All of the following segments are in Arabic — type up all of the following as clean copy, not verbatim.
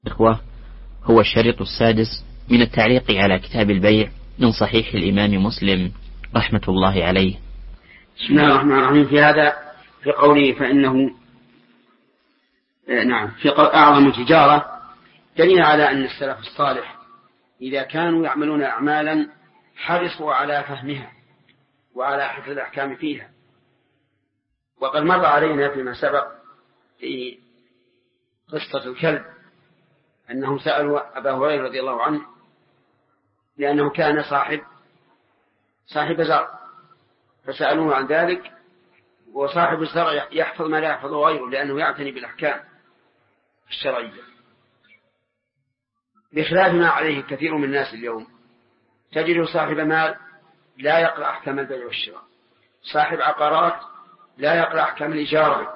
إخوة، هو الشريط السادس من التعليق على كتاب البيع من صحيح الإمام مسلم رحمة الله عليه. بسم الله الرحمن الرحيم. في هذا في قوله فإنه في أعظم تجارة دليل على أن السلف الصالح إذا كانوا يعملون أعمالا حرصوا على فهمها وعلى حفظ الأحكام فيها. وقد مر علينا فيما سبق في قصة الكلب أنهم سألوا أبا هريرة رضي الله عنه لأنه كان صاحب زرع، فسألوه عن ذلك، وصاحب الزرع يحفظ ما لا يحفظه غيره لأنه يعتني بالأحكام الشرعية، بخلاف ما عليه كثير من الناس اليوم. تجد صاحب مال لا يقرأ أحكام البيع والشراء، صاحب عقارات لا يقرأ أحكام الإجارة،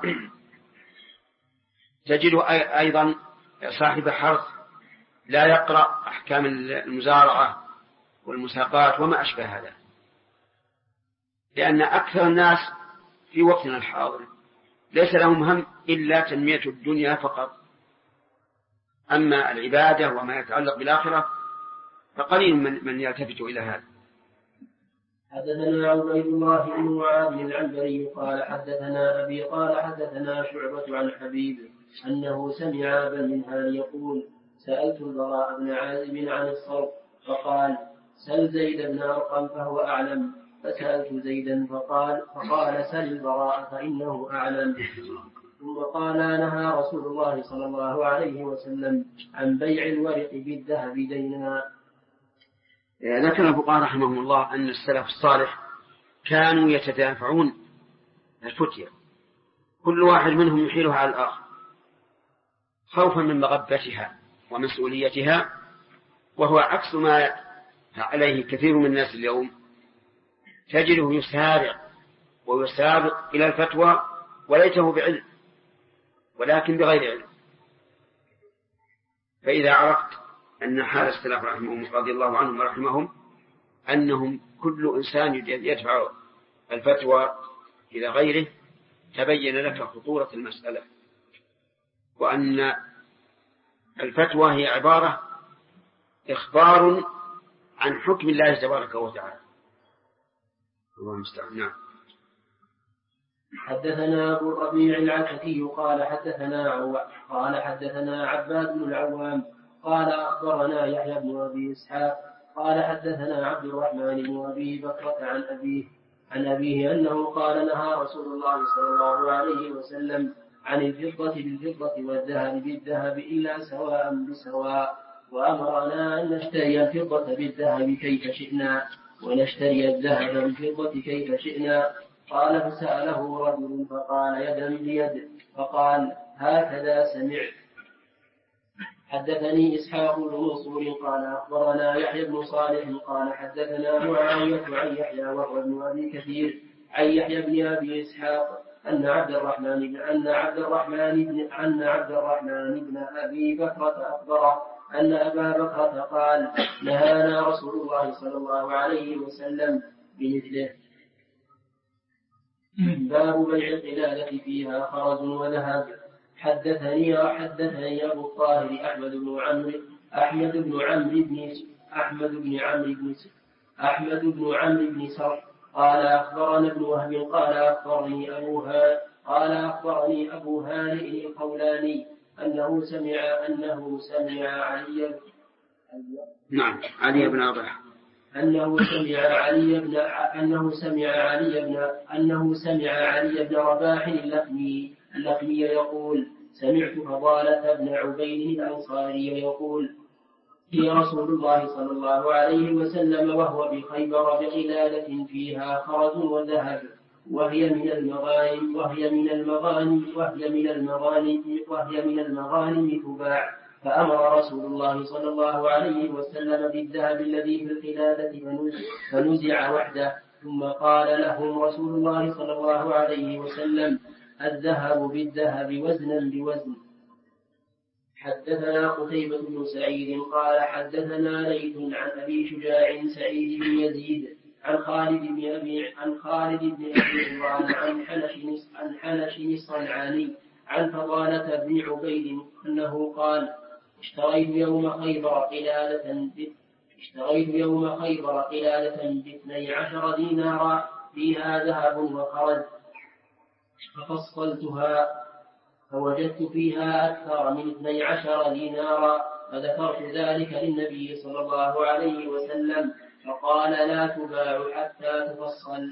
تجد أيضا صاحب حرث لا يقرأ أحكام المزارعة والمساقات وما أشبه هذا، لأن أكثر الناس في وقتنا الحاضر ليس لهم هم إلا تنمية الدنيا فقط، أما العبادة وما يتعلق بالآخرة فقليل من يلتفت إلى هذا. حدثنا عبيد الله بن معاذ العنبري قال حدثنا أبي قال حدثنا شعبة عن حبيب أنه سمع أبا المنهال يقول سألت البراء بن عازب عن الصرف فقال سل زيد بن أرقم فهو أعلم، فسألت زيدا فقال سل البراء فإنه أعلم. ثم قال نهى رسول الله صلى الله عليه وسلم عن بيع الورق بالذهب دينا. ذكر الفقهاء رحمهم الله أن السلف الصالح كانوا يتدافعون الفتية، كل واحد منهم يحيلها على الآخر خوفا من مغبتها ومسؤوليتها، وهو عكس ما عليه كثير من الناس اليوم. تجده يسارع ويسابق إلى الفتوى وليته بعلم ولكن بغير علم. فإذا عرفت أن حال السلف رضي الله عنهم ورحمهم أنهم كل إنسان يدفع الفتوى إلى غيره، تبين لك خطورة المسألة، وأن الفتوى هي عبارة إخبار عن حكم الله تبارك وتعالى. الله المستعان. نعم. حدثنا أبو الربيع العتكي قال حدثنا عباد بن العوام قال أخبرنا يحيى بن أبي إسحاق قال حدثنا عبد الرحمن بن أبي بكرة عن أبيه أنه قال نهى رسول الله صلى الله عليه وسلم عن الفضة بالفضة والذهب بالذهب إلا سواء بسواء، وأمرنا أن نشتري الفضة بالذهب كيف شئنا ونشتري الذهب بالفضة كيف شئنا. قال فسأله رجل فقال يدا بيد، فقال هكذا سمعت. حدثني إسحاق بن منصور قال أخبرنا يحيى بن صالح قال حدثنا معاوية عن يحيى وهو ابن أبي كثير عن يحيى بن أبي إسحاق أن عبد الرحمن بن أبي بكرة أخبره أن أبا بكرة قال نهانا رسول الله صلى الله عليه وسلم بمثله. باب بيع القلادة فيها خرز وذهب. حدثني أبو الطاهر أحمد بن عمرو بن سر قال أخبرنا ابن وهب قال أخبرني أبو هانئ القولاني أنه سمع علي بن رباح علي بن رباح اللخمي يقول سمعت فضالة بن عبيد الأنصاري يقول هي رسول الله صلى الله عليه وسلم وهو بخيبر بقلادة فيها خرز وذهب وهي من المغانم تباع، فأمر رسول الله صلى الله عليه وسلم بالذهب الذي في القلادة فنزع وحده، ثم قال لهم رسول الله صلى الله عليه وسلم الذهب بالذهب وزنا بوزن. حدثنا قتيبة بن سعيد قال حدثنا ليث عن أبي شجاع سعيد بن يزيد عن خالد بن أبي عمران عن حنش الصنعاني عن فضالة بن عبيد أنه قال اشتريت يوم خيبر قلادة ب12 دينارا فيها ذهب وخرز، ففصلتها فوجدت فيها أكثر من 12 دينارا، فذكرت ذلك للنبي صلى الله عليه وسلم، فقال لا تباع حتى تفصل.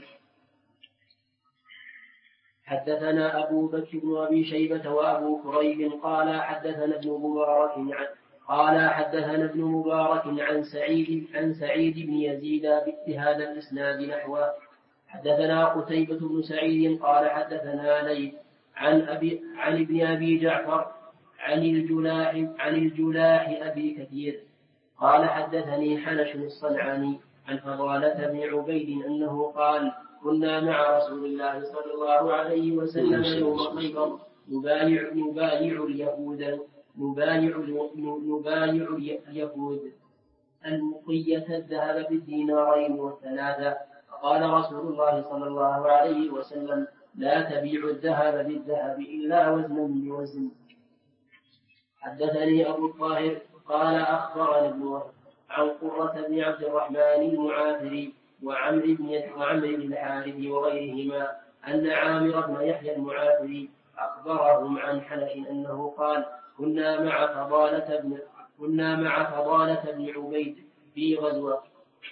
حدثنا أبو بكر بن أبي شيبة وأبو كريب قال حدثنا ابن مبارك عن سعيد بن يزيد بهذا الإسناد نحوه. حدثنا قتيبة بن سعيد قال حدثنا ليث عن ابن أبي جعفر عن الجلاح أبي كثير قال حدثني حنش الصنعاني عن فضالة بن عبيد أنه قال كنا مع رسول الله صلى الله عليه وسلم يوم خيبر نبايع اليهود المقية الذهب بالدينارين والثلاثة، فقال رسول الله صلى الله عليه وسلم لا تبيع الذهب بالذهب إلا وزنا بوزن. حدثني أبو الطاهر قال أخبرنا ابن وهب عن قرة بن عبد الرحمن المعافري وعمرو بن الحارث وغيرهما أن عامر بن يحيى المعافري أخبرهم عن حنش أنه قال كنا مع فضالة بن عبيد في غزوة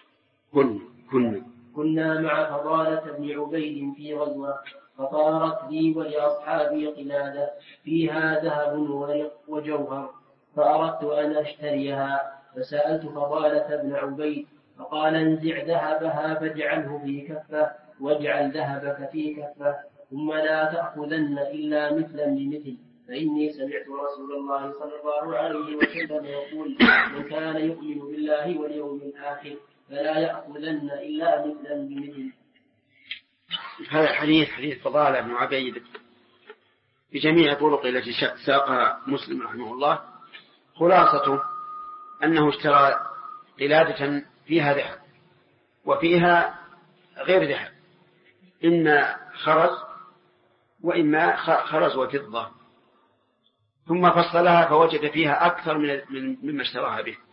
فطارت لي ولأصحابي قلادة فيها ذهب وجوهر، فأردت أن أشتريها، فسألت فضالة بن عبيد فقال انزع ذهبها فاجعله في كفة واجعل ذهبك في كفة، ثم لا تأخذن إلا مثلا بمثل، فإني سمعت رسول الله صلى الله عليه وسلم يقول من كان يؤمن بالله واليوم الآخر فلا يأخذن إلا مثلا بمثل. هذا حديث فضالة بن عبيد بجميع طرق التي ساقها مسلم رحمه الله، خلاصته أنه اشترى قلادة فيها ذهب وفيها غير ذهب، إما خرز وإما خرز وفضة، ثم فصلها فوجد فيها أكثر مما اشتراها به،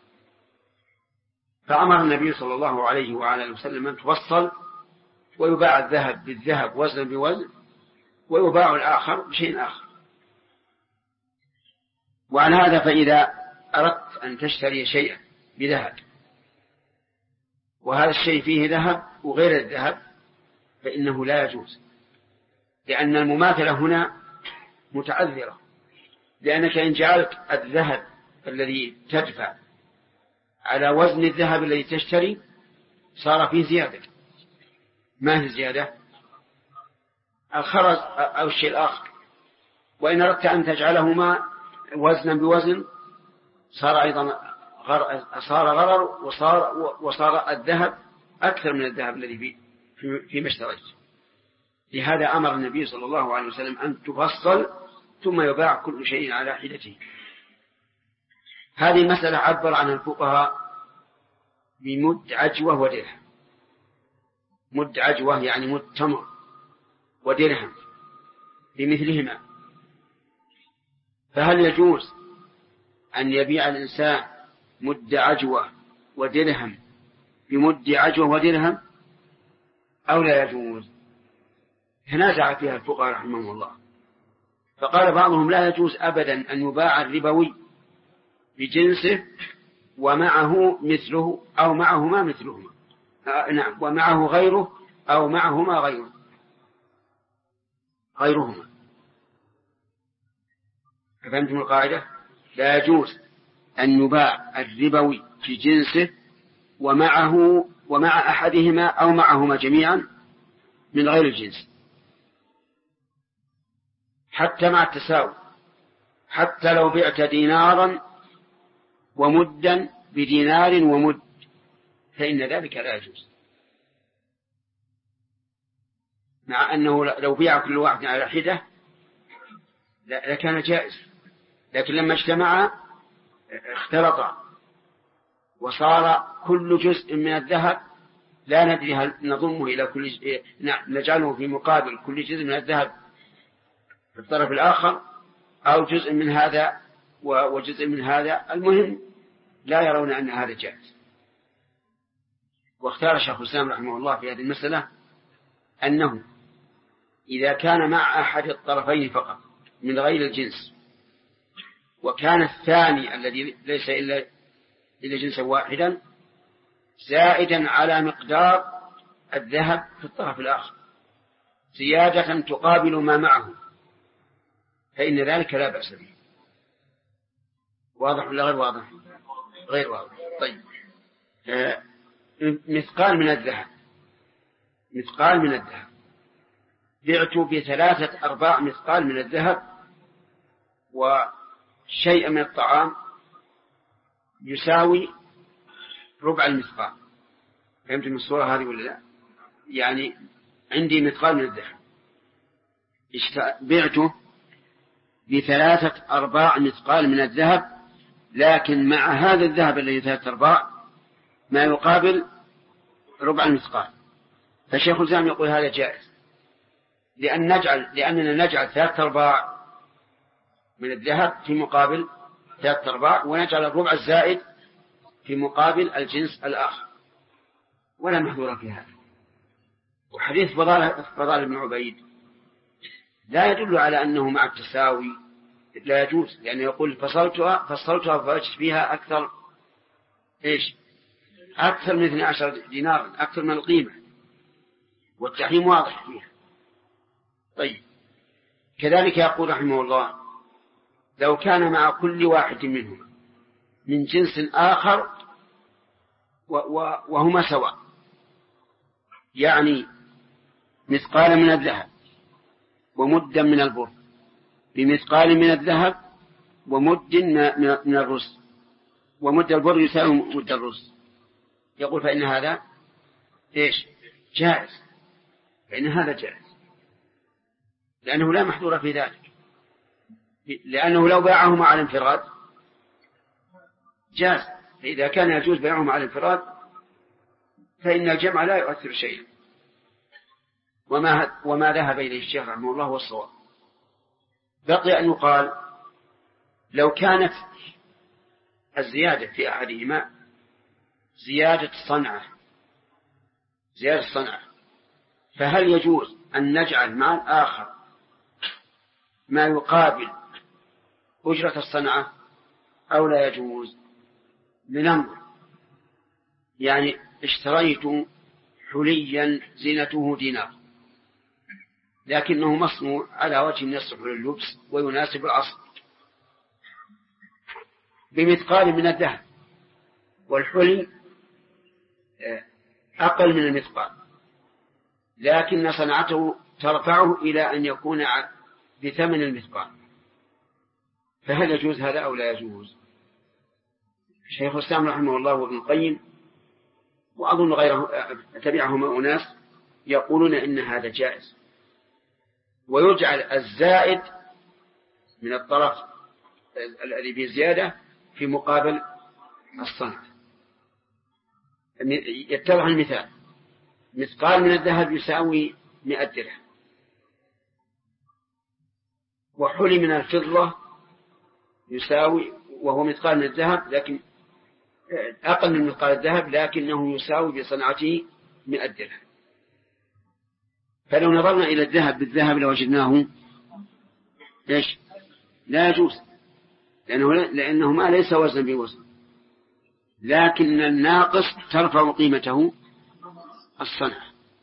فأمر النبي صلى الله عليه وعلى وسلم أن تفصل ويباع الذهب بالذهب وزنا بوزن، ويباع الآخر بشيء آخر. وعن هذا فإذا أردت أن تشتري شيئا بذهب وهذا الشيء فيه ذهب وغير الذهب فإنه لا يجوز، لأن المماثلة هنا متعذرة، لأنك إن جعلت الذهب الذي تدفع على وزن الذهب الذي تشتري صار فيه زيادة. ما هي زيادة؟ الخرز أو الشيء الآخر. وإن أردت أن تجعلهما وزنا بوزن صار أيضا غرر وصار الذهب أكثر من الذهب الذي فيما اشتريت. لهذا أمر النبي صلى الله عليه وسلم أن تفصل ثم يباع كل شيء على حدته. هذه المسألة عبر عنها الفقهاء بمد عجوة ودرهم. مد عجوة يعني مد تمر ودرهم بمثلهما. فهل يجوز أن يبيع الإنسان مد عجوة ودرهم بمد عجوة ودرهم أو لا يجوز؟ تنازع فيها الفقهاء رحمهم الله، فقال بعضهم لا يجوز أبدا أن يباع الربوي بجنسه ومعه مثله أو معهما مثلهما، نعم، ومعه غيره أو معهما غيرهما. فهمتم القاعدة؟ لا يجوز أن يباع الربوي في جنسه ومع أحدهما أو معهما جميعا من غير الجنس، حتى مع التساوي، حتى لو بعت دينارا ومدا بدينار ومد فإن ذلك لا يجوز، مع أنه لو بيع كل واحد على حدة لكان جائز، لكن لما اجتمع اختلط وصار كل جزء من الذهب لا ندري هل نضمه إلى كل نجعله في مقابل كل جزء من الذهب في الطرف الآخر أو جزء من هذا وجزء من هذا. المهم لا يرون أن هذا جائز. واختار شيخ الإسلام رحمه الله في هذه المسألة أنه إذا كان مع أحد الطرفين فقط من غير الجنس، وكان الثاني الذي ليس إلا جنسا واحدا زائدا على مقدار الذهب في الطرف الآخر زيادة تقابل ما معه، فإن ذلك لا بأس به. واضح ولا غير واضح؟ غير واضح. طيب، مثقال من الذهب، مثقال من الذهب بعت ب3/4 مثقال من الذهب وشيء من الطعام يساوي ربع المثقال. فهمت من الصورة هذه ولا لا؟ يعني عندي مثقال من الذهب بعته ب3/4 مثقال من الذهب، لكن مع هذا الذهب الذي 3/4 ما يقابل ربع المثقال. فالشيخ الإسلام يقول هذا جائز، لأننا نجعل 3/4 من الذهب في مقابل 3/4، ونجعل الربع الزائد في مقابل الجنس الآخر، ولا محذور في هذا. وحديث فضال بن عبيد لا يدل على أنه مع التساوي لا يجوز، لأنه يقول فصلتها فوجدت فيها أكثر أكثر من 12 دينار، أكثر من القيمة، والتحريم واضح فيها. طيب، كذلك يقول رحمه الله لو كان مع كل واحد منهما من جنس آخر وهما سواء، يعني مثقال من الذهب ومدا من البر بمثقال من الذهب ومد من الرز، ومد البر يساوي مد الرز، يقول فإن هذا جائز، فإن هذا جائز، لأنه لا محذور في ذلك، لأنه لو باعهما على الانفراد جاز. فإذا كان يجوز بيعهما على الانفراد فإن الجمع لا يؤثر شيئا. وما ذهب إليه الشيخ رحمه الله هو الصواب. بقي أن يقال لو كانت الزيادة في أحدهما زيادة صنعة، فهل يجوز أن نجعل مع الآخر ما يقابل أجرة الصنعة أو لا يجوز؟ لننظر. يعني اشتريت حليا زينته دينار، لكنه مصنوع على وجه يصلح لللبس ويناسب العصر بمثقال من الذهب، والحلي أقل من المثقال، لكن صنعته ترفعه إلى أن يكون بثمن المثقال، فهل يجوز هذا أو لا يجوز؟ شيخ الإسلام رحمه الله وابن القيم وأظن غيره تبعهم أناس يقولون إن هذا جائز، ويجعل الزائد من الطرف الذي به زيادة في مقابل الصنعة. يتضح المثال: مثقال من الذهب يساوي 100 درهم، وحلي من الفضة يساوي، وهو مثقال من الذهب لكن أقل من مثقال الذهب، لكنه يساوي بصنعته 100 درهم. فلو نظرنا إلى الذهب بالذهب لوجدناه لا يجوز، لأنه ما ليس وزن بوزن، لكن الناقص ترفع قيمته الصنعة،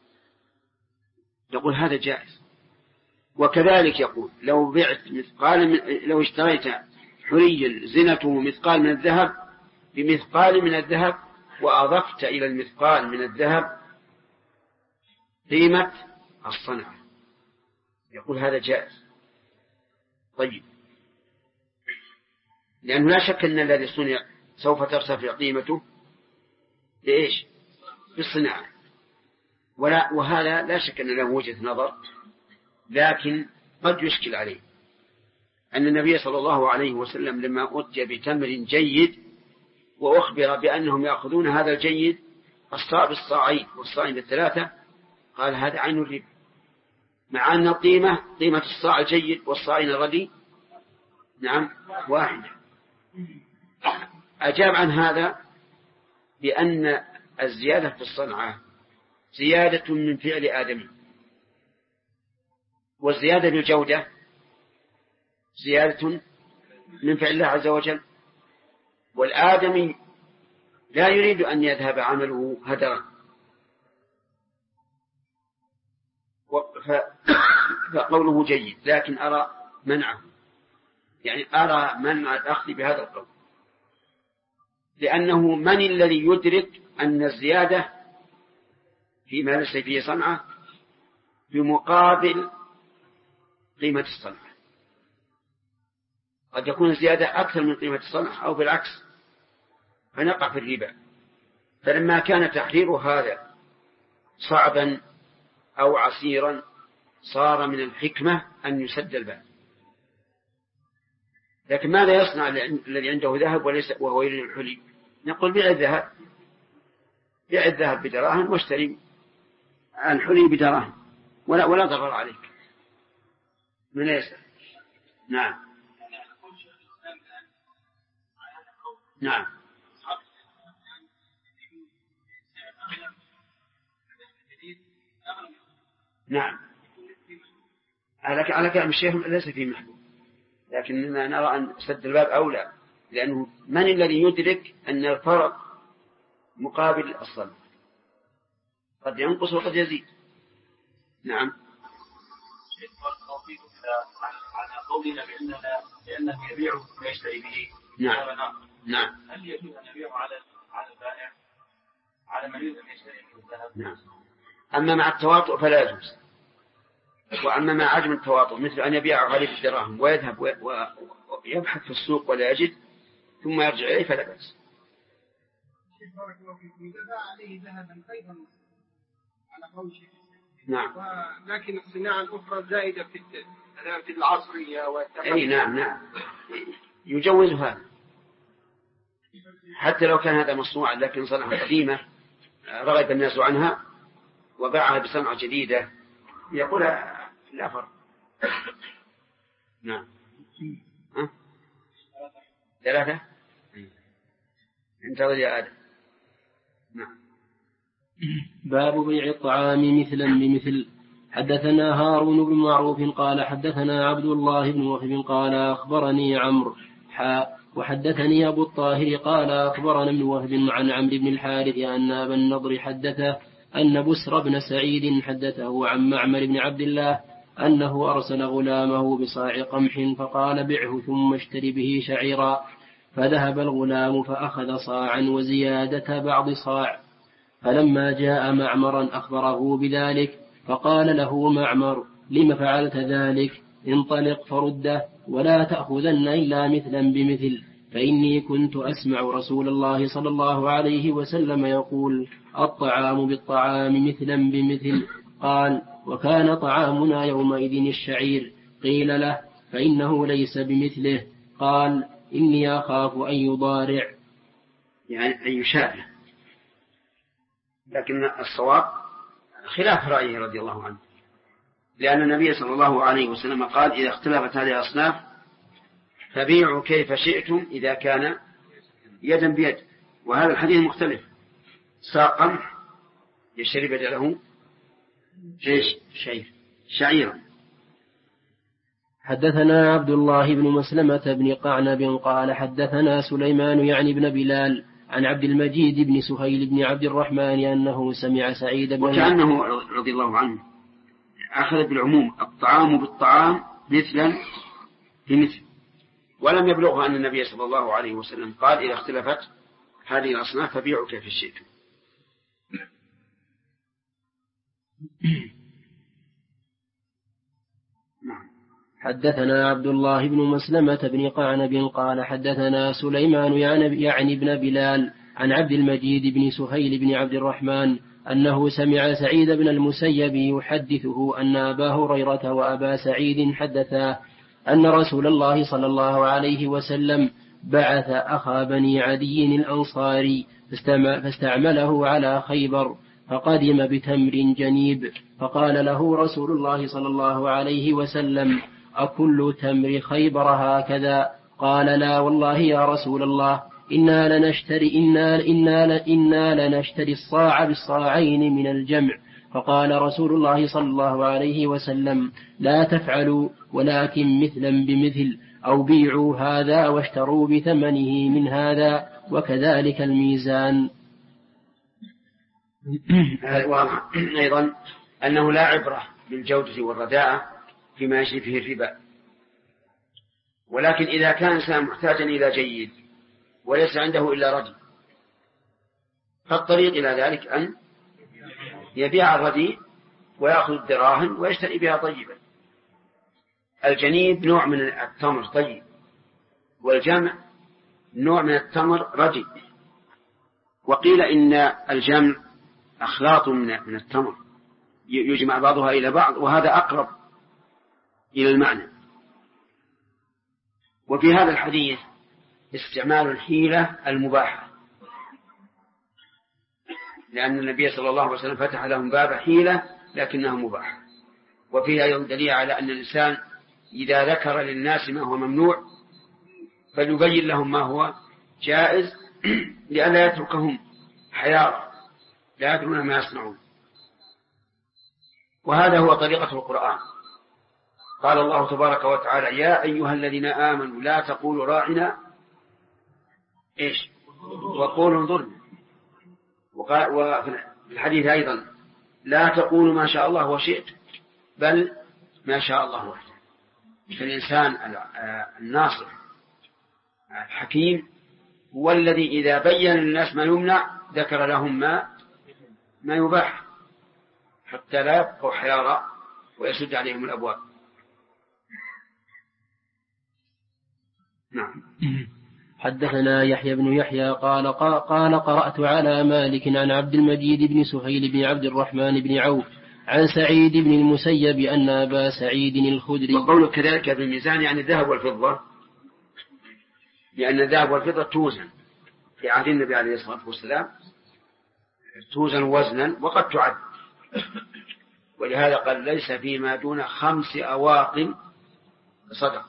يقول هذا جائز. وكذلك يقول لو اشتريت حليا زنته مثقال من الذهب بمثقال من الذهب وأضفت إلى المثقال من الذهب قيمة الصنعة، يقول هذا جائز. طيب، لأنه لا شك أن الذي صنع سوف ترتفع قيمته بالصناعة، وهذا لا شك أن له وجهة نظر، لكن قد يشكل عليه أن النبي صلى الله عليه وسلم لما أتي بتمر جيد وأخبر بأنهم يأخذون هذا الجيد الصاع بالصاعين والصاعين بالثلاثة، قال هذا عين الربا، مع أن قيمة الصاع الجيد والصاعين الردي واحدة. أجاب عن هذا بأن الزيادة في الصنعة زيادة من فعل آدم، والزيادة بالجودة زيادة من فعل الله عز وجل، والآدمي لا يريد أن يذهب عمله هدرا، فقوله جيد، لكن أرى منعه، يعني أرى منع الأخذ بهذا القول، لأنه من الذي يدرك أن الزيادة فيما ليس فيه صنعة بمقابل قيمة الصنعة؟ قد يكون الزيادة أكثر من قيمة الصنعة أو بالعكس، فنقع في الربا. فلما كان تحرير هذا صعبا أو عسيرا صار من الحكمة أن يسد الباب. لكن ماذا يصنع الذي عنده ذهب وليس وهو يريد الحلي؟ نقول بيع الذهب، بيع الذهب بدراهم واشتري الحلي بدراهم، ولا ضرر عليك من يسأل. نعم نعم نعم، على كلام الشيخ ليس فيه محبوب، لكننا نرى أن سد الباب أولى، لأنه من الذي يدرك أن الفرق مقابل الصلب، قد ينقص وقد يزيد. نعم. على قولنا بأنه يبيع ويشتري به. نعم نعم. هل يجوز أن يبيع على البائع على من يريد أن يشتري الذهب؟ نعم. أما مع التواطؤ فلا يجوز، وأما مع عدم التواطؤ مثل أن يبيع عليه بالدراهم ويذهب ويبحث في السوق ولا يجد ثم يرجع إليه فلا بأس. نعم. لكن الصناعة الأخرى زائدة في العصرية أي نعم يجوز هذا، حتى لو كان هذا مصنوعا لكن صنعة قديمة رغب الناس عنها وباعها بصنعة جديدة يقول لا فرق. نعم. ثلاثة انتظر يا آدم. نعم. باب بيع الطعام مثلا بمثل. حدثنا هارون بن معروف قال حدثنا عبد الله بن وهب قال أخبرني عمرو وحدثني أبو الطاهر قال أخبرنا ابن وهب عن عمرو بن الحارث أن أبا النضر حدثه أن بسر بن سعيد حدثه عن معمر بن عبد الله أنه أرسل غلامه بصاع قمح فقال بعه ثم اشتري به شعيرا، فذهب الغلام فأخذ صاعا وزيادة بعض صاع، فلما جاء معمرا أخبره بذلك فقال له معمر لم فعلت ذلك؟ انطلق فرده ولا تأخذن إلا مثلا بمثل، فإني كنت أسمع رسول الله صلى الله عليه وسلم يقول الطعام بالطعام مثلا بمثل. قال وكان طعامنا يومئذ الشعير. قيل له فإنه ليس بمثله. قال إني أخاف أن يضارع، يعني أن يشابه، لكن الصواب خلاف رأيه رضي الله عنه، لأن النبي صلى الله عليه وسلم قال إذا اختلفت هذه الأصناف فبيعوا كيف شئتم إذا كان يدا بيد. وهذا الحديث مختلف، ساق قمح يشتري بدله شعيرا. حدثنا عبد الله بن مسلمة بن قعنب قال حدثنا سليمان يعني بن بلال عن عبد المجيد بن سهيل بن عبد الرحمن أنه سمع سعيد بن وكأنه رضي الله عنه أخذ بالعموم الطعام بالطعام مثلا بمثل، ولم يبلغه أن النبي صلى الله عليه وسلم قال إذا اختلفت هذه الأصناف فبيعوا كيف شئتم. حدثنا عبد الله بن مسلمة بن قعنب قال حدثنا سليمان يعني بن بلال عن عبد المجيد بن سهيل بن عبد الرحمن أنه سمع سعيد بن المسيب يحدثه أن أبا هريرة وأبا سعيد حدثا أن رسول الله صلى الله عليه وسلم بعث أخا بني عدي الأنصاري فاستعمله على خيبر، فقدم بتمر جنيب، فقال له رسول الله صلى الله عليه وسلم أكل تمر خيبر هكذا؟ قال لا والله يا رسول الله إنا لنشتري الصاع بالصاعين من الجمع. فقال رسول الله صلى الله عليه وسلم لا تفعلوا ولكن مثلا بمثل أو بيعوا هذا واشتروا بثمنه من هذا وكذلك الميزان. أيضا أنه لا عبرة بالجودة والرداءة فيما يجري فيه الربا، ولكن إذا كان الإنسان محتاجا إلى جيد وليس عنده إلا رديء فالطريق إلى ذلك أن يبيع الرديء ويأخذ الدراهم ويشتري بها طيبا. الجنيب نوع من التمر طيب، والجمع نوع من التمر رديء. وقيل إن الجمع أخلاط من التمر يجمع بعضها إلى بعض، وهذا أقرب إلى المعنى. وفي هذا الحديث استعمال الحيلة المباحة، لأن النبي صلى الله عليه وسلم فتح لهم باب حيلة لكنها مباحة. وفيها أيضا دليل على أن الإنسان إذا ذكر للناس ما هو ممنوع فليبين لهم ما هو جائز لئلا يتركهم حيارى لا يدرون ما يصنعون. وهذا هو طريقة القرآن. قال الله تبارك وتعالى يا أيها الذين آمنوا لا تقولوا راعنا وقولوا انظرنا. وفي الحديث أيضا لا تقولوا ما شاء الله وشئت بل ما شاء الله وحده. فالإنسان الناصح الحكيم هو الذي إذا بين للناس ما يمنع ذكر لهم ما يباح حتى لا يبقوا حيارى ويسد عليهم الأبواب. نعم. حدثنا يحيى بن يحيى قال قرأت على مالك عن عبد المجيد بن سهيل بن عبد الرحمن بن عوف عن سعيد بن المسيب أن أبا سعيد الخدري. وقوله كذلك بالميزان يعني الذهب والفضة، لأن الذهب والفضة توزن في عهد النبي عليه الصلاة والسلام، توزن وزنا وقد تعد، ولهذا قال ليس فيما دون 5 أواق صدق.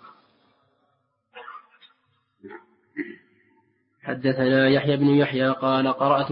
حدثنا يحيى بن يحيى قال قرأت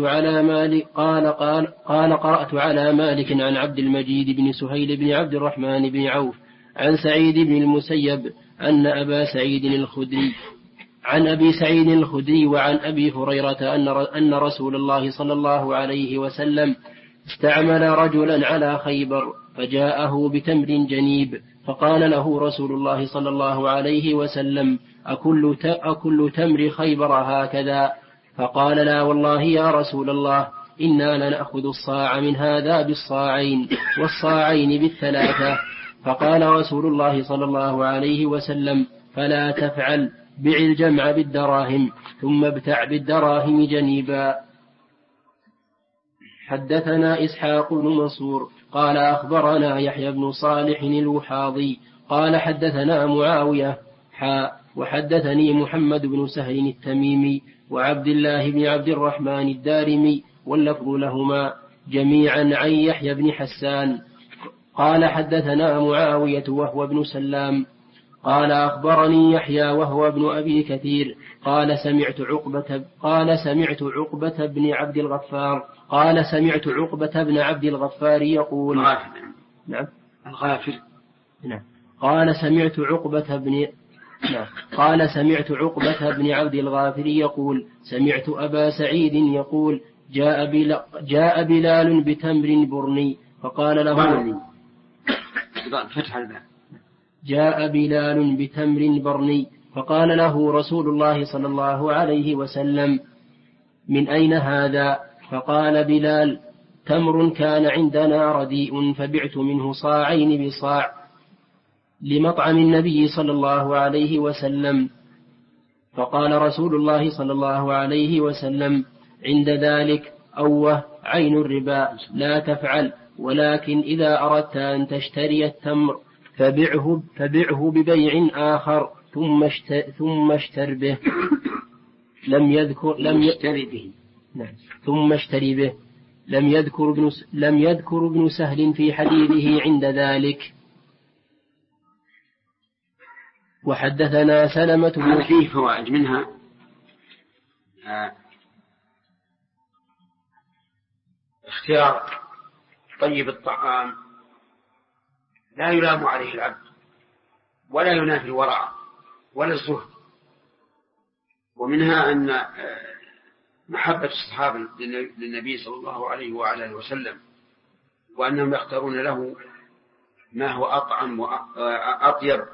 على مالك عن عبد المجيد بن سهيل بن عبد الرحمن بن عوف عن سعيد بن المسيب أن أبا سعيد الخدري عن أبي سعيد الخدري وعن أبي هريرة أن رسول الله صلى الله عليه وسلم استعمل رجلا على خيبر فجاءه بتمر جنيب فقال له رسول الله صلى الله عليه وسلم أكل تمر خيبر هكذا؟ فقال لا والله يا رسول الله إنا لنأخذ الصاع من هذا بالصاعين والصاعين بالثلاثة. فقال رسول الله صلى الله عليه وسلم فلا تفعل، بع الجمع بالدراهم ثم ابتع بالدراهم جنيبا. حدثنا إسحاق بن منصور قال أخبرنا يحيى بن صالح الوحاضي قال حدثنا معاوية وحدثني محمد بن سهل التميمي وعبد الله بن عبد الرحمن الدارمي واللفظ لهما جميعا عن يحيى بن حسان قال حدثنا معاوية وهو ابن سلام قال أخبرني يحيى وهو ابن أبي كثير قال سمعت عقبة بن عبد الغفار يقول نعم الغافر نعم قال سمعت عقبة بن عبد الغافر يقول سمعت أبا سعيد يقول جاء بلال بتمر برني فقال له جاء بلال بتمر برني فقال له رسول الله صلى الله عليه وسلم من أين هذا؟ فقال بلال تمر كان عندنا رديء فبعت منه صاعين بصاع لمطعم النبي صلى الله عليه وسلم. فقال رسول الله صلى الله عليه وسلم عند ذلك أوه عين الربا لا تفعل، ولكن إذا أردت أن تشتري التمر فبعه ببيع آخر ثم اشتر به. ثم اشتري به. لم يذكر ابن سهل في حديثه عند ذلك. وحدثنا سلمة بن هذا فيه فوائد منها اختيار طيب الطعام لا يلام عليه العبد ولا ينافي الورع ولا الزهد. ومنها أن محبة الصحابة للنبي صلى الله عليه وعلى آله وسلم وأنهم يختارون له ما هو أطعم وأطيب.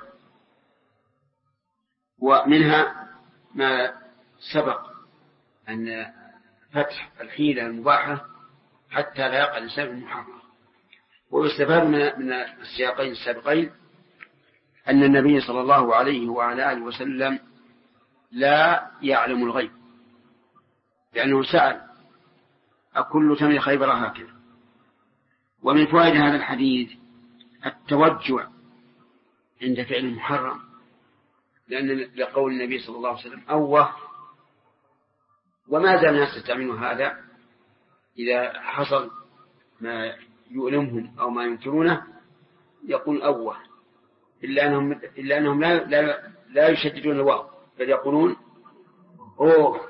ومنها ما سبق أن فتح الحيلة المباحة حتى لا يقع الإنسان المحرم. ويستفاد من السياقين السابقين أن النبي صلى الله عليه وعلى آله وسلم لا يعلم الغيب، لأنه سأل أكل تمر خيبر هكذا. ومن فوائد هذا الحديث التوجع عند فعل المحرم، لأن لقول النبي صلى الله عليه وسلم أوه، وما زال الناس يستعملون هذا إذا حصل ما يؤلمهم أو ما ينكرونه يقول أوه، إلا أنهم لا يشددون الواو بل يقولون أوه.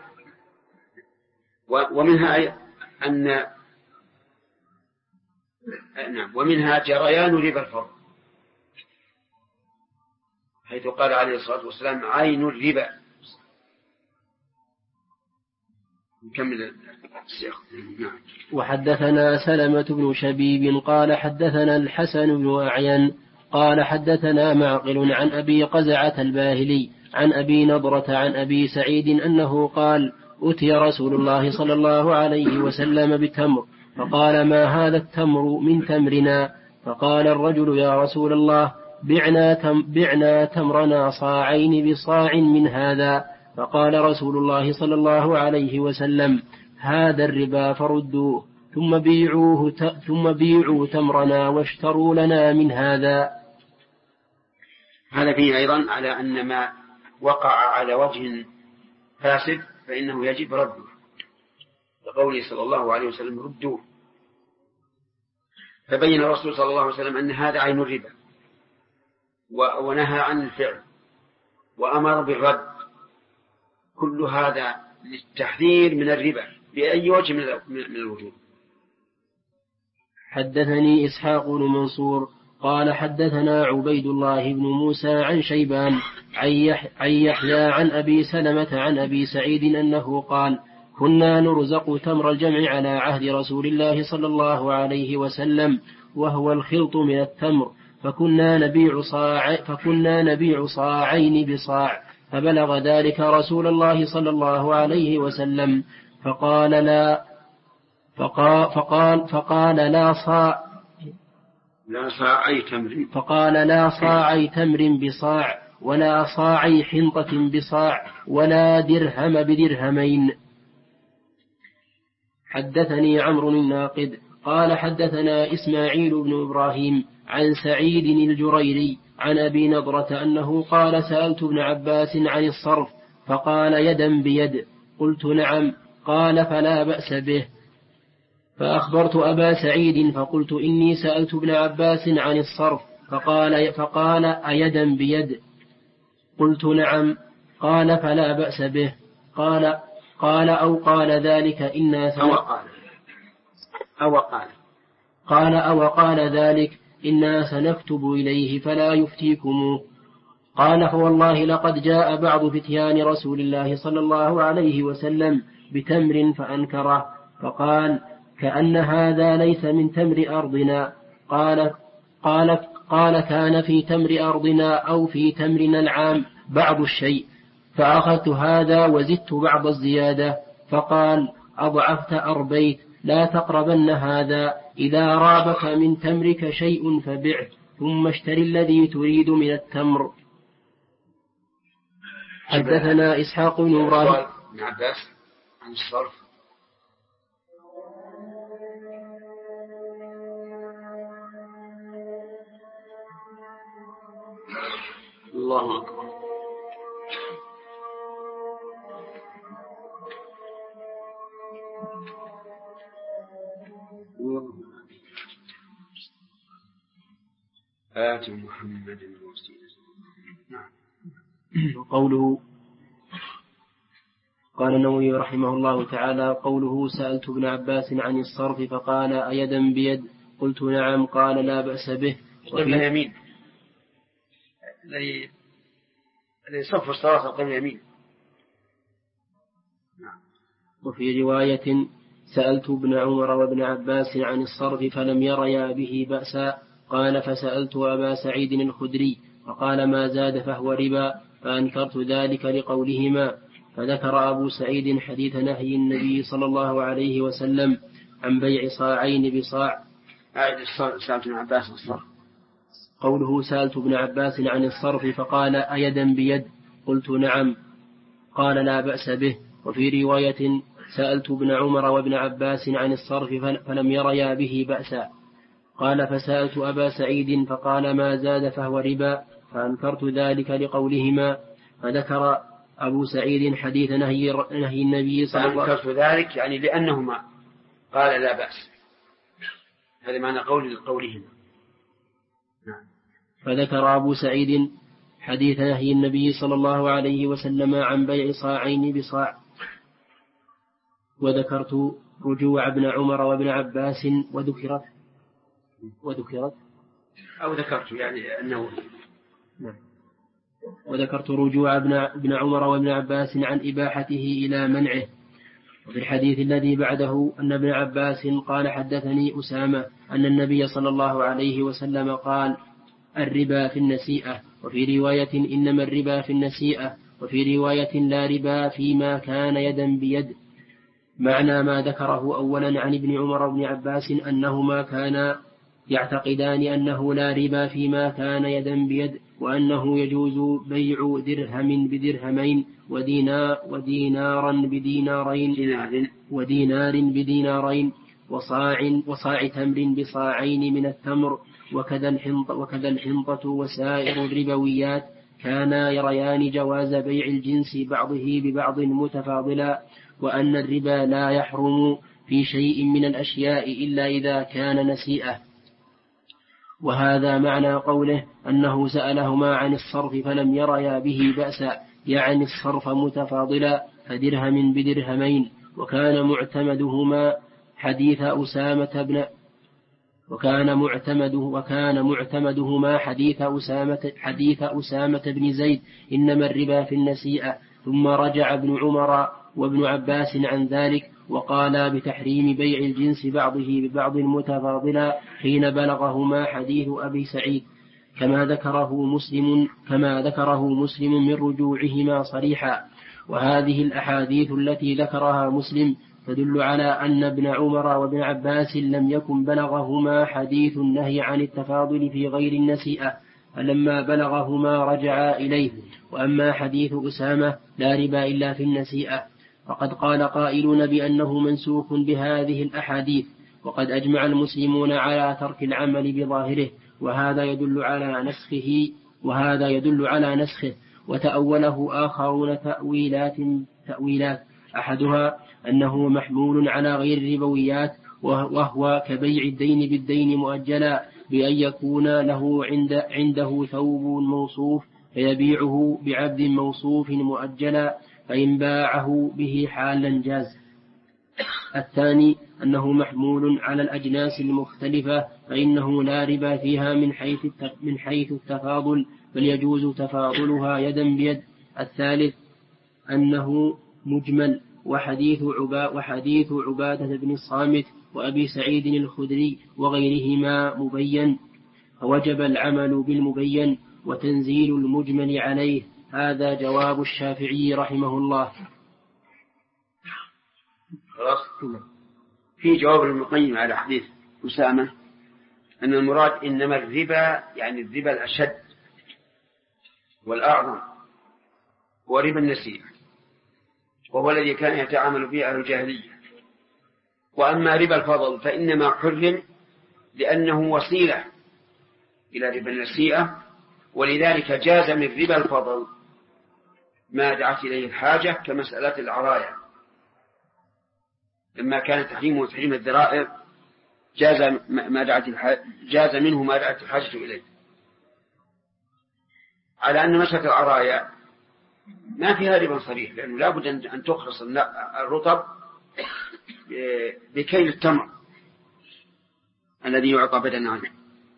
ومنها ومنها جريان ربا الفضل، حيث قال عليه الصلاة والسلام عين الربا. نكمل السياق. وحدثنا سلمة بن شبيب قال حدثنا الحسن بن أعين قال حدثنا معقل عن أبي قزعة الباهلي عن أبي نضرة عن أبي سعيد أنه قال أتي رسول الله صلى الله عليه وسلم بتمر فقال ما هذا التمر؟ من تمرنا. فقال الرجل يا رسول الله بعنا تمرنا صاعين بصاع من هذا. فقال رسول الله صلى الله عليه وسلم هذا الربا فردوه ثم بيعوا تمرنا واشتروا لنا من هذا. هذا فيه أيضا على أن ما وقع على وجه فاسد فإنه يجب رده، لقوله صلى الله عليه وسلم ردوه. فبين الرسول صلى الله عليه وسلم أن هذا عين الربا ونهى عن الفعل وأمر بالرد. كل هذا للتحذير من الربا بأي وجه من الوجوه. حدثني إسحاق بن منصور قال حدثنا عبيد الله بن موسى عن شيبان عن يحيى عن أبي سلمة عن أبي سعيد أنه قال كنا نرزق تمر الجمع على عهد رسول الله صلى الله عليه وسلم وهو الخلط من التمر، فكنا نبيع صاعين بصاع، فبلغ ذلك رسول الله صلى الله عليه وسلم فقال لا صاعي تمر بصاع ولا صاعي حنطة بصاع ولا درهم بدرهمين. حدثني عمرو الناقد قال حدثنا إسماعيل بن إبراهيم عن سعيد الجريري عن أبي نضرة أنه قال سألت ابن عباس عن الصرف فقال يدا بيد. قلت نعم. قال فلا بأس به. فأخبرت أبا سعيد فقلت إني سألت ابن عباس عن الصرف فقال أيدا بيد؟ قلت نعم. قال فلا بأس به. قال أو قال ذلك إنا سنكتب إليه فلا يفتيكم. قال فوالله لقد جاء بعض فتيان رسول الله صلى الله عليه وسلم بتمر فأنكره فقال كأن هذا ليس من تمر أرضنا. قال كان في تمر أرضنا أو في تمرنا العام بعض الشيء، فأخذت هذا وزدت بعض الزيادة. فقال أضعفت أربيت، لا تقربن هذا، إذا رابك من تمرك شيء فبعه ثم اشتر الذي تريد من التمر. حدثنا إسحاق بن إبراهيم بن عباس عن الصرف. الله أكبر. آت محمد الوسيلة. نعم. قوله قال النووي رحمه الله تعالى قوله سألت ابن عباس عن الصرف فقال أيدا بيد قلت نعم قال لا بأس به. قبل اليمين صف الصلاة قبل اليمين. وفي رواية سألت ابن عمر وابن عباس عن الصرف فلم يريا به بأسا قال فسألت أبا سعيد الخدري فقال ما زاد فهو ربا فأنكرت ذلك لقولهما. فذكر أبو سعيد حديث نهي النبي صلى الله عليه وسلم عن بيع صاعين بصاع. سألت ابن عباس الصرف. قوله سألت ابن عباس عن الصرف فقال أيدا بيد قلت نعم قال لا بأس به. وفي رواية سألت ابن عمر وابن عباس عن الصرف فلم يريا به بأسا قال فسألت أبا سعيد فقال ما زاد فهو ربا فأنكرت ذلك لقولهما. فذكر أبو سعيد حديث نهي النبي صلى الله عليه وسلم. فأنكرت ذلك يعني لأنهما قال لا بأس، هذا معنى قولهما. فذكر أبو سعيد حديث نهي النبي صلى الله عليه وسلم عن بيع صاعين بصاع. وذكرت رجوع ابن عمر وابن عباس وذكرت أو ذكرت يعني أنه نعم. وذكرت رجوع ابن عمر وابن عباس عن إباحته إلى منعه. وفي الحديث الذي بعده أن ابن عباس قال حدثني أسامة أن النبي صلى الله عليه وسلم قال الربا في النسيئة، وفي رواية إنما الربا في النسيئة، وفي رواية لا ربا فيما كان يدا بيد. معنى ما ذكره أولا عن ابن عمر وابن عباس أنهما كانا يعتقدان أنه لا ربا فيما كان يدا بيد، وأنه يجوز بيع درهم بدرهمين ودينار بدينارين وصاع تمر بصاعين من التمر وكذا الحنطة وسائر الربويات كانا يريان جواز بيع الجنس بعضه ببعض متفاضلا، وأن الربا لا يحرم في شيء من الأشياء إلا إذا كان نسيئة. وهذا معنى قوله أنه سألهما عن الصرف فلم يريا به بأسا، يعني الصرف متفاضلا فدرهم بدرهمين. وكان معتمدهما حديث أسامة بن زيد إنما الربا في النسيئة. ثم رجع ابن عمر وابن عباس عن ذلك وقالا بتحريم بيع الجنس بعضه ببعض متفاضلا حين بلغهما حديث أبي سعيد، كما ذكره مسلم من رجوعهما صريحا. وهذه الأحاديث التي ذكرها مسلم تدل على أن ابن عمر وابن عباس لم يكن بلغهما حديث النهي عن التفاضل في غير النسيئة، فلما بلغهما رجعا إليه. وأما حديث أسامة لا ربا إلا في النسيئة فقد قال قائلون بأنه منسوخ بهذه الأحاديث، وقد أجمع المسلمون على ترك العمل بظاهره، وهذا يدل على نسخه. وتأوله آخرون تأويلات أحدها أنه محمول على غير الربويات، وهو كبيع الدين بالدين مؤجلا، بأن يكون له عنده ثوب موصوف فيبيعه بعبد موصوف مؤجلا، فإن باعه به حالا جاز. الثاني أنه محمول على الأجناس المختلفة فإنه لا ربا فيها من حيث التفاضل، بل يجوز تفاضلها يدا بيد. الثالث أنه مجمل، وحديث عبادة بن الصامت وأبي سعيد الخدري وغيرهما مبين، فوجب العمل بالمبين وتنزيل المجمل عليه. هذا جواب الشافعي رحمه الله. خلاص. في جواب المقيم على حديث أسامة أن المراد إنما الربا يعني الربا الأشد والأعظم وربا النسيئة، وهو الذي كان يتعامل به أهل الجاهلية. وأما ربا الفضل فإنما حرم لأنه وسيلة إلى ربا النسيئة، ولذلك جاز من ربا الفضل ما دعت إليه الحاجة كمسألة العرايا، لما كان تحريمه تحريم الذرائع جاز منه ما دعت الحاجة إليه. على أن مسألة العرايا ما فيها ربا صريح، لأنه لا بد أن تخلص الرطب بكيل التمر الذي يعطى بدلا عنه.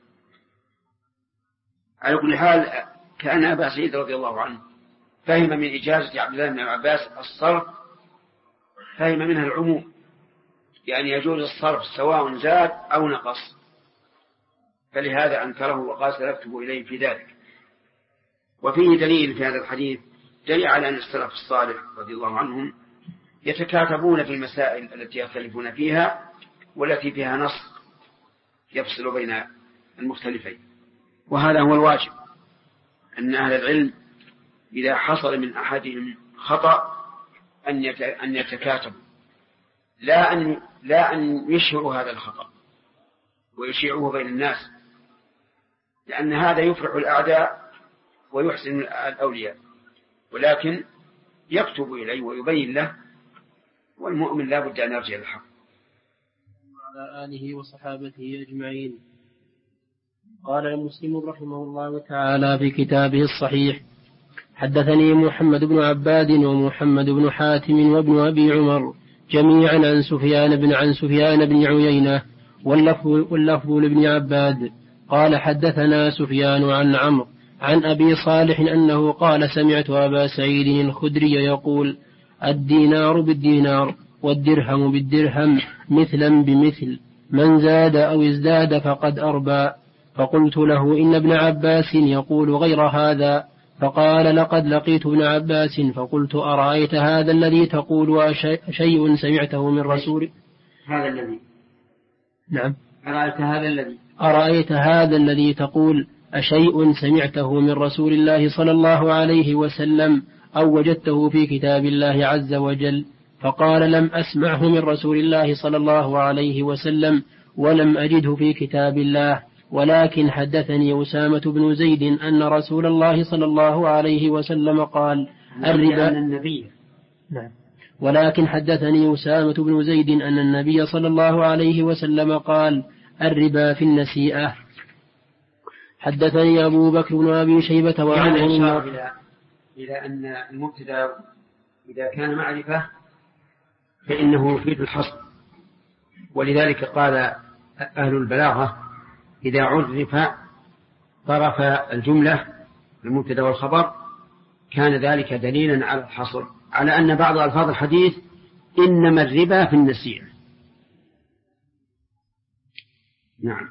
على كل حال كان أبا سعيد رضي الله عنه فهم من إجازة عبد الله بن عباس الصرف، فهم منها العموم، يعني يجوز الصرف سواء زاد أو نقص، فلهذا أنكره وقال سلفته إليه في ذلك. وفيه دليل في هذا الحديث دليل على أن السلف الصالح رضي الله عنهم يتكاتبون في المسائل التي يختلفون فيها والتي فيها نص يفصل بين المختلفين. وهذا هو الواجب، أن أهل العلم إذا حصل من أحدهم خطأ أن يتكاتبوا، لا أن يشهروا هذا الخطأ ويشيعوه بين الناس، لأن هذا يفرح الأعداء ويحسن الأولياء، ولكن يكتب إليه ويبين له، والمؤمن لا بد أن يرجع للحق. وعلى آله وصحابته أجمعين. قال المسلم رحمه الله تعالى في كتابه الصحيح: حدثني محمد بن عباد ومحمد بن حاتم وابن أبي عمر جميعا عن سفيان بن عيينة، واللفظ لابن عباد قال: حدثنا سفيان عن عمرو عن أبي صالح أنه قال: سمعت أبا سعيد الخدري يقول: الدينار بالدينار والدرهم بالدرهم مثلا بمثل، من زاد أو ازداد فقد أربى. فقلت له: إن ابن عباس يقول غير هذا. فقال: لقد لقيت ابن عباس فقلت: أرأيت هذا الذي تقول شيء سمعته من رسول هذا الذي نعم أرأيت هذا الذي تقول أشيء سمعته من رسول الله صلى الله عليه وسلم أو وجدته في كتاب الله عز وجل؟ فقال: لم أسمعه من رسول الله صلى الله عليه وسلم ولم أجده في كتاب الله، ولكن حدثني أسامة بن زيد أن رسول الله صلى الله عليه وسلم قال: الربا ولكن حدثني أسامة بن زيد أن النبي صلى الله عليه وسلم قال: الربا في النسيئة. حدثني أبو بكر بن أبي شيبة وعمر إلى أن المبتدأ إذا كان معرفة فإنه يفيد الحصر، ولذلك قال أهل البلاغة: إذا عرف طرف الجملة المبتدأ والخبر كان ذلك دليلا على الحصر، على أن بعض ألفاظ الحديث إنما الربا في النسيئة. نعم.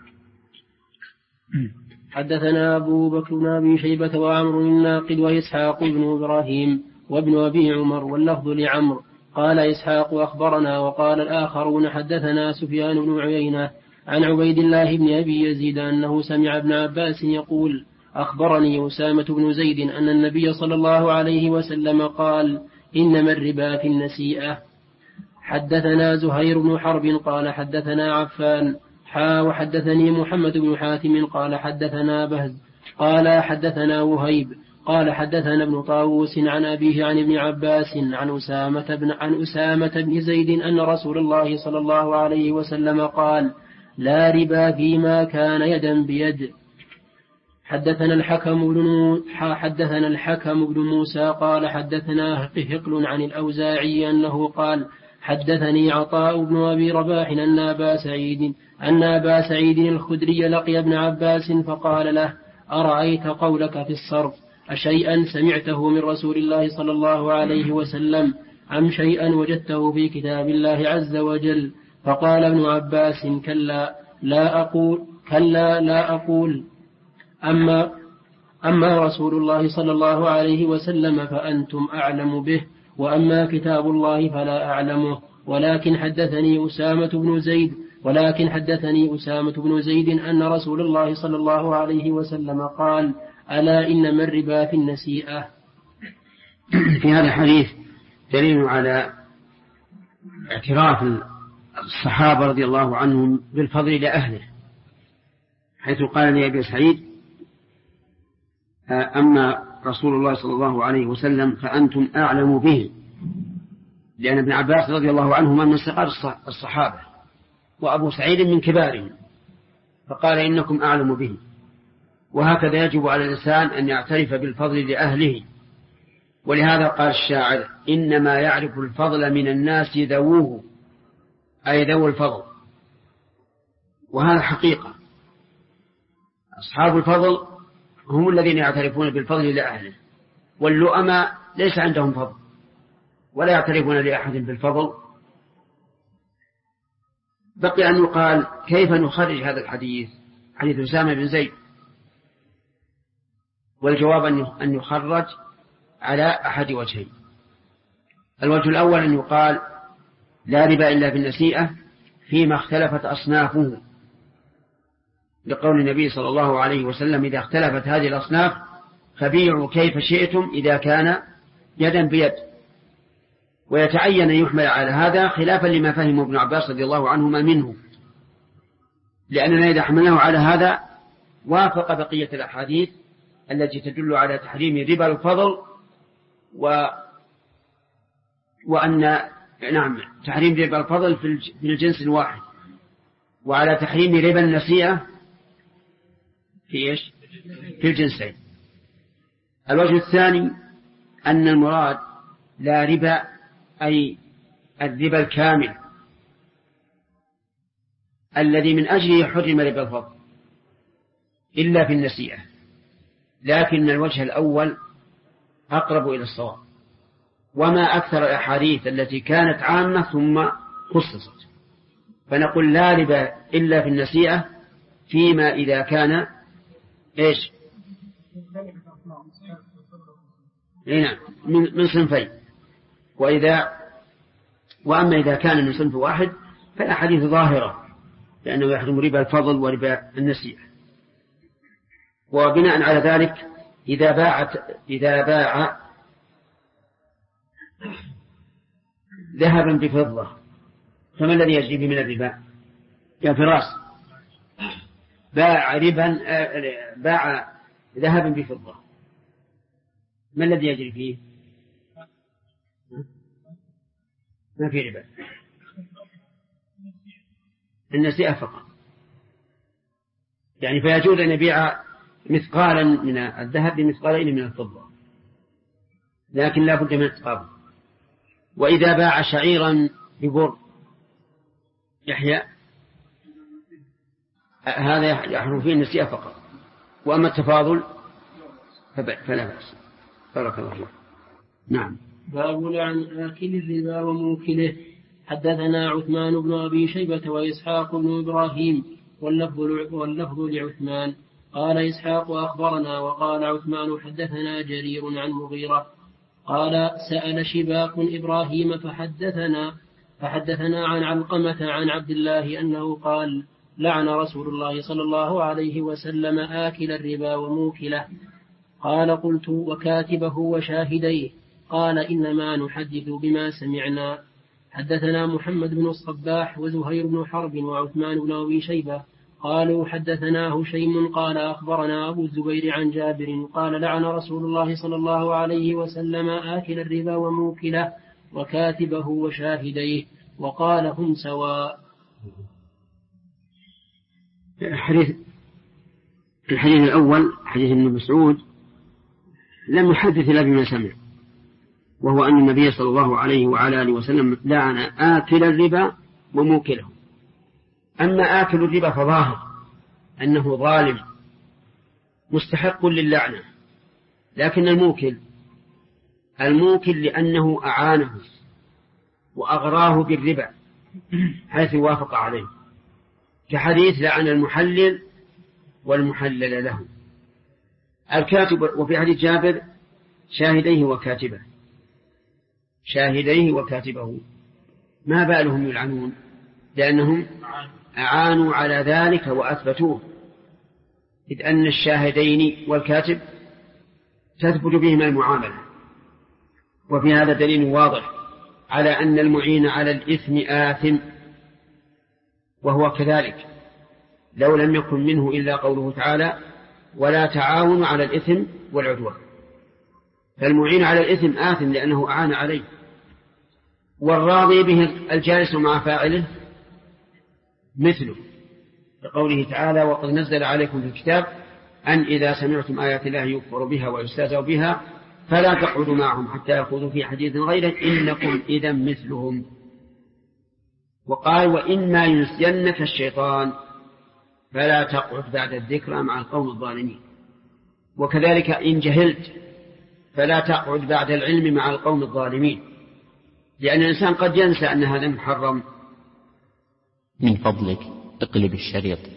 حدثنا أبو بكر بن أبي شيبة وعمر الناقد وإسحاق بن إبراهيم وابن أبي عمر، واللفظ لعمر. قال إسحاق: أخبرنا. وقال الآخرون: حدثنا سفيان بن عيينة عن عبيد الله بن أبي يزيد أنه سمع ابن عباس يقول: أخبرني أسامة بن زيد أن النبي صلى الله عليه وسلم قال: إنما الربا في النسيئة. حدثنا زهير بن حرب قال: حدثنا عفان وحدثني محمد بن حاتم قال: حدثنا بهز قال: حدثنا وهيب قال: حدثنا ابن طاووس عن أبيه عن ابن عباس عن أسامة بن زيد أن رسول الله صلى الله عليه وسلم قال: لا ربا فيما كان يدا بيد. حدثنا الحكم بن موسى قال: حدثنا هقل عن الأوزاعي أنه قال: حدثني عطاء بن أبي رباح أن أبا سعيد الخدري لقي ابن عباس فقال له: أرأيت قولك في الصرف أشيئا سمعته من رسول الله صلى الله عليه وسلم أم شيئا وجدته في كتاب الله عز وجل؟ فقال ابن عباس: كلا لا أقول أما رسول الله صلى الله عليه وسلم فأنتم أعلم به، وأما كتاب الله فلا أعلمه، ولكن حدثني أسامة بن زيد أن رسول الله صلى الله عليه وسلم قال: ألا إنما الربا في النسيئة. في هذا الحديث دليل على اعتراف الصحابة رضي الله عنهم بالفضل لأهله، حيث قال لأبي سعيد: أما رسول الله صلى الله عليه وسلم فأنتم أعلم به، لأن ابن عباس رضي الله عنهما من صغار الصحابة وأبو سعيد من كبارهم، فقال: إنكم أعلم به. وهكذا يجب على الإنسان أن يعترف بالفضل لأهله، ولهذا قال الشاعر: إنما يعرف الفضل من الناس ذووه، أي ذو الفضل. وهذا حقيقة، أصحاب الفضل هم الذين يعترفون بالفضل لأهله، واللؤماء ليس عندهم فضل ولا يعترفون لأحد بالفضل. بقي أن يقال كيف نخرج هذا الحديث، حديث أسامة بن زيد؟ والجواب أن يخرج على أحد وجهين. الوجه الأول أن يقال لا ربا إلا بالنسيئة فيما اختلفت أصنافه، لقول النبي صلى الله عليه وسلم: إذا اختلفت هذه الأصناف فبيعوا كيف شئتم إذا كان يدا بيد. ويتعين أن يحمل على هذا خلافا لما فهمه ابن عباس رضي الله عنهما منه، لأننا إذا حملناه على هذا وافق بقية الأحاديث التي تدل على تحريم ربا الفضل وأن تحريم ربا الفضل في الجنس الواحد، وعلى تحريم ربا النسيئة في الجنسين. الوجه الثاني أن المراد لا ربا أي الربا الكامل الذي من أجله حرم ربا الفضل إلا في النسيئة، لكن الوجه الأول أقرب إلى الصواب. وما أكثر الأحاديث التي كانت عامة ثم خصصت، فنقول لا ربا إلا في النسيئة فيما إذا كان من صنفين، وأما إذا كان من صنف واحد فالأحاديث ظاهرة لأنه يحرم ربا الفضل وربا النسيئة. وبناء على ذلك إذا باع ذهبا بفضة فما الذي يجري به من الربا؟ يا فراس، باع ذهبا بفضة، ما الذي يجري فيه؟ ما في ربا، النسيئة فقط. يعني فيجوز أن يبيع مثقالا من الذهب بمثقالين من الفضة، لكن لا بد من التقابل. وإذا باع شعيرا ببر يحيى هذا يحرم فيه النسيئة فقط، وأما التفاضل فلا بأس. بارك الله فيك. نعم. باب عن آكل الربا وموكله. حدثنا عثمان بن أبي شيبة وإسحاق بن إبراهيم واللفظ لعثمان قال إسحاق أخبرنا، وقال عثمان حدثنا جرير عن مغيرة قال سأل شباك إبراهيم فحدثنا عن علقمة عن عبد الله أنه قال لعن رسول الله صلى الله عليه وسلم آكل الربا وموكله. قال قلت وكاتبه وشاهديه؟ قال إنما نحدث بما سمعنا. حدثنا محمد بن الصباح وزهير بن حرب وعثمان بن أبي شيبة قالوا حدثنا هشيم قال أخبرنا أبو الزبير عن جابر قال لعن رسول الله صلى الله عليه وسلم آكل الربا وموكله وكاتبه وشاهديه، وقال هم سواء. الحديث الأول حديث ابن مسعود لم يحدث إلا بما سمع، وهو أن النبي صلى الله عليه وعلى آله وسلم لعن آكل الربا وموكله. أما آكل الربا فظاهر أنه ظالم مستحق للعنة، لكن الموكل لأنه أعانه وأغراه بالربا حيث وافق عليه، كحديث لعن المحلل والمحلل له. الكاتب، وفي حديث جابر شاهديه وكاتبه، ما بالهم يلعنون؟ لأنهم أعانوا على ذلك وأثبتوه، إذ أن الشاهدين والكاتب تثبت بهما المعاملة. وفي هذا دليل واضح على أن المعين على الإثم آثم، وهو كذلك لو لم يكن منه إلا قوله تعالى ولا تعاونوا على الإثم والعدوان، فالمعين على الإثم آثم لأنه أعان عليه، والراضي به الجالس مع فاعله مثله، لقوله تعالى وقد نزل عليكم في الكتاب أن إذا سمعتم آيات الله يكفر بها ويستهزأ بها فلا تقعدوا معهم حتى يخوضوا في حديث غيره إنكم إذا مثلهم. وقال وإما ينسينك الشيطان فلا تقعد بعد الذكرى مع القوم الظالمين. وكذلك إن جهلت فلا تقعد بعد العلم مع القوم الظالمين، لأن الإنسان قد ينسى أن هذا محرم. من فضلك اقلب الشريط.